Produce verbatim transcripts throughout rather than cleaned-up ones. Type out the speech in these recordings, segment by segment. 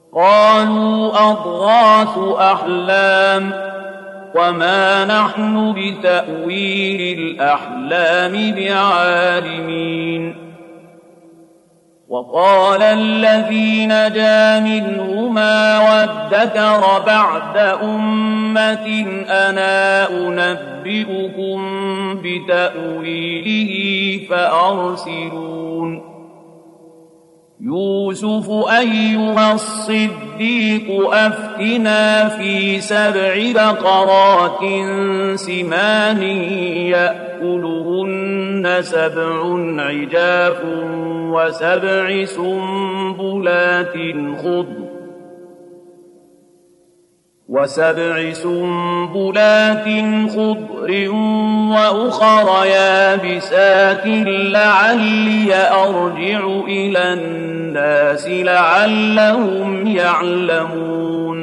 قالوا أضغاث أحلام وما نحن بتأويل الأحلام بعالمين. وقال الذي نجا منهما وادكر بعد أمة أنا أنبئكم بتأويله فأرسلون. يوسف أيها الصديق أفتنا في سبع بقرات سمان يأكلهن سبع عجاف وسبع سنبلات خضر وسبع سنبلات خضر وأخر يابسات لعلي أرجع إلى الناس لعلهم يعلمون.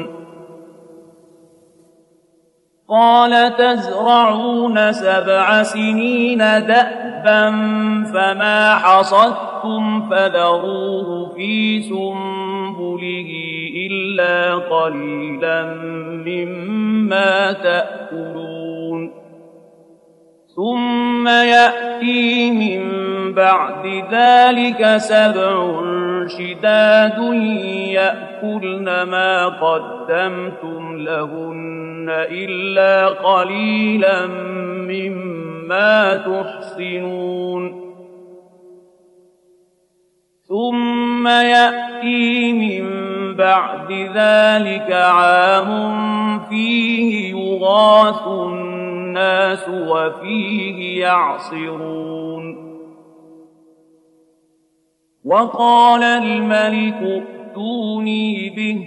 قال تزرعون سبع سنين دأبا فما حصدتم فذروه في سنبله إلا قليلا مما تأكلون. ثم يأتي من بعد ذلك سبع شداد يأكلن ما قدمتم لهن إلا قليلا مما تحصنون. ثم يأتي من بعد ذلك عام فيه يغاث الناس وفيه يعصرون. وقال الملك ائتوني به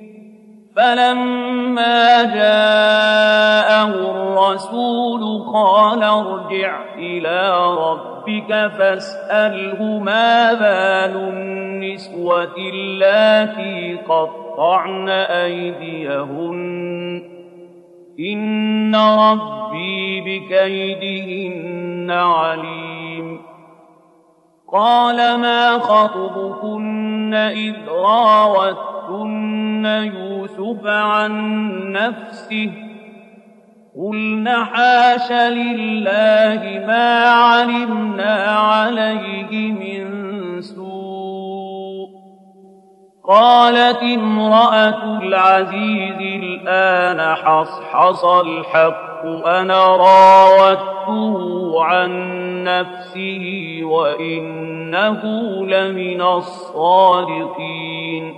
فلما جاءه الرسول قال ارجع إلى ربك فاسأله ما بال النسوة اللاتي قطعن أيديهن إن ربي بكيدهن عليم. قال ما خطبكن إذ راوتن يوسف عن نفسه قلن حاش لله ما علمنا عليه من سوء. قالت امرأة العزيز الآن حصحص الحق أنا راودته عن نفسه وإنه لمن الصادقين.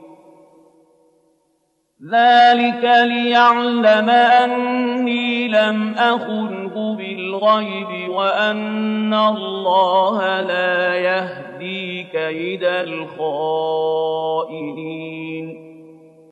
ذلك ليعلم أني لم أخنه بالغيب وأن الله لا يهدي كيد الخائنين.